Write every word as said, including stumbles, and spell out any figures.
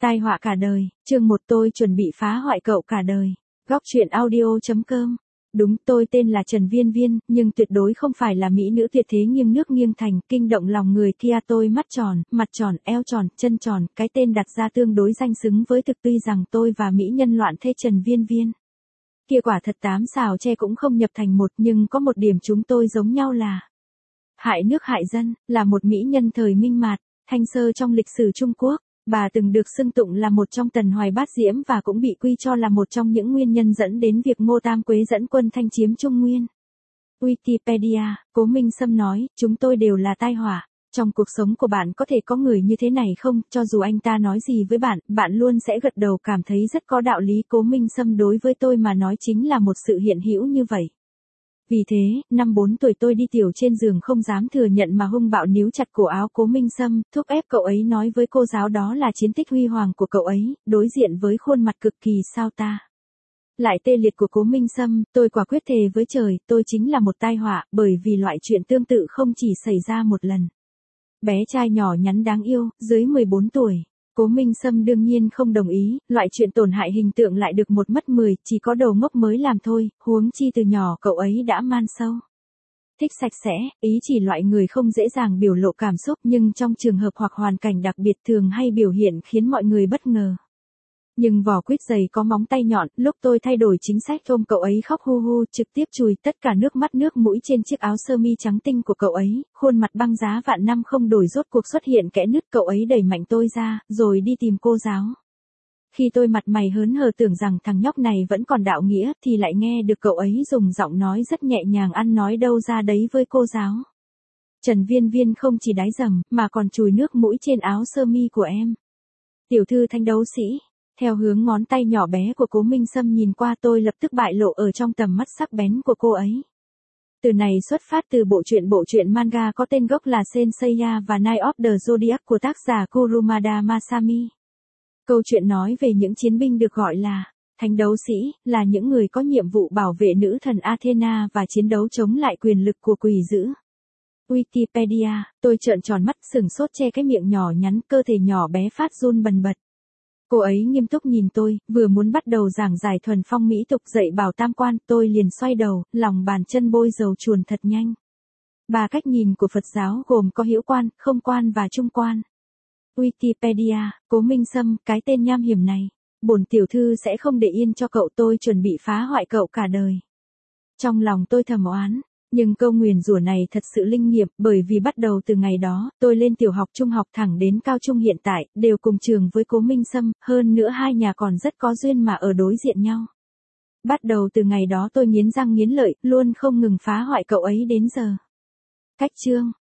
Tai họa cả đời, chương một tôi chuẩn bị phá hoại cậu cả đời. Góc truyện audio chấm com. Đúng, tôi tên là Trần Viên Viên, nhưng tuyệt đối không phải là mỹ nữ tuyệt thế nghiêng nước nghiêng thành, kinh động lòng người kia. Tôi mắt tròn, mặt tròn, eo tròn, chân tròn, cái tên đặt ra tương đối danh xứng với thực, tuy rằng tôi và mỹ nhân loạn thê Trần Viên Viên kia quả thật tám xào tre cũng không nhập thành một, nhưng có một điểm chúng tôi giống nhau là hại nước hại dân, là một mỹ nhân thời Minh Mạt, Thanh Sơ trong lịch sử Trung Quốc. Bà từng được xưng tụng là một trong tần hoài bát diễm và cũng bị quy cho là một trong những nguyên nhân dẫn đến việc Ngô Tam Quế dẫn quân thanh chiếm Trung Nguyên. Wikipedia, Cố Minh Sâm nói, chúng tôi đều là tai họa. Trong cuộc sống của bạn có thể có người như thế này không? Cho dù anh ta nói gì với bạn, bạn luôn sẽ gật đầu cảm thấy rất có đạo lý. Cố Minh Sâm đối với tôi mà nói chính là một sự hiện hữu như vậy. Vì thế, năm bốn tuổi tôi đi tiểu trên giường không dám thừa nhận mà hung bạo níu chặt cổ áo Cố Minh Sâm, thúc ép cậu ấy nói với cô giáo đó là chiến tích huy hoàng của cậu ấy, đối diện với khuôn mặt cực kỳ sao ta lại tê liệt của Cố Minh Sâm, tôi quả quyết thề với trời, tôi chính là một tai họa, bởi vì loại chuyện tương tự không chỉ xảy ra một lần. Bé trai nhỏ nhắn đáng yêu, dưới mười bốn tuổi. Cố Minh Sâm đương nhiên không đồng ý, loại chuyện tổn hại hình tượng lại được một mất mười, chỉ có đồ ngốc mới làm thôi, huống chi từ nhỏ cậu ấy đã man sâu. Thích sạch sẽ, ý chỉ loại người không dễ dàng biểu lộ cảm xúc nhưng trong trường hợp hoặc hoàn cảnh đặc biệt thường hay biểu hiện khiến mọi người bất ngờ. Nhưng vỏ quýt dày có móng tay nhọn, lúc tôi thay đổi chính sách ôm cậu ấy khóc hu hu, trực tiếp chùi tất cả nước mắt nước mũi trên chiếc áo sơ mi trắng tinh của cậu ấy, khuôn mặt băng giá vạn năm không đổi rốt cuộc xuất hiện kẽ nứt. Cậu ấy đẩy mạnh tôi ra, rồi đi tìm cô giáo. Khi tôi mặt mày hớn hở tưởng rằng thằng nhóc này vẫn còn đạo nghĩa, thì lại nghe được cậu ấy dùng giọng nói rất nhẹ nhàng ăn nói đâu ra đấy với cô giáo. Trần Viên Viên không chỉ đái dầm, mà còn chùi nước mũi trên áo sơ mi của em. Tiểu thư Thanh đấu sĩ. Theo hướng ngón tay nhỏ bé của Cố Minh Sâm nhìn qua, tôi lập tức bại lộ ở trong tầm mắt sắc bén của cô ấy. Từ này xuất phát từ bộ truyện bộ truyện manga có tên gốc là Senseiya và Night of the Zodiac của tác giả Kurumada Masami. Câu chuyện nói về những chiến binh được gọi là thánh đấu sĩ, là những người có nhiệm vụ bảo vệ nữ thần Athena và chiến đấu chống lại quyền lực của quỷ dữ. Wikipedia, tôi trợn tròn mắt sừng sốt che cái miệng nhỏ nhắn, cơ thể nhỏ bé phát run bần bật. Cô ấy nghiêm túc nhìn tôi, vừa muốn bắt đầu giảng giải thuần phong mỹ tục dạy bảo tam quan, tôi liền xoay đầu, lòng bàn chân bôi dầu chuồn thật nhanh. Ba cách nhìn của Phật giáo gồm có hữu quan, không quan và trung quan. Wikipedia, Cố Minh Sâm, cái tên nham hiểm này. Bổn tiểu thư sẽ không để yên cho cậu, tôi chuẩn bị phá hoại cậu cả đời. Trong lòng tôi thầm oán. Nhưng câu nguyền rủa này thật sự linh nghiệm, bởi vì bắt đầu từ ngày đó, tôi lên tiểu học trung học thẳng đến cao trung hiện tại, đều cùng trường với Cố Minh Sâm, hơn nữa hai nhà còn rất có duyên mà ở đối diện nhau. Bắt đầu từ ngày đó tôi nghiến răng nghiến lợi, luôn không ngừng phá hoại cậu ấy đến giờ. Cách chương.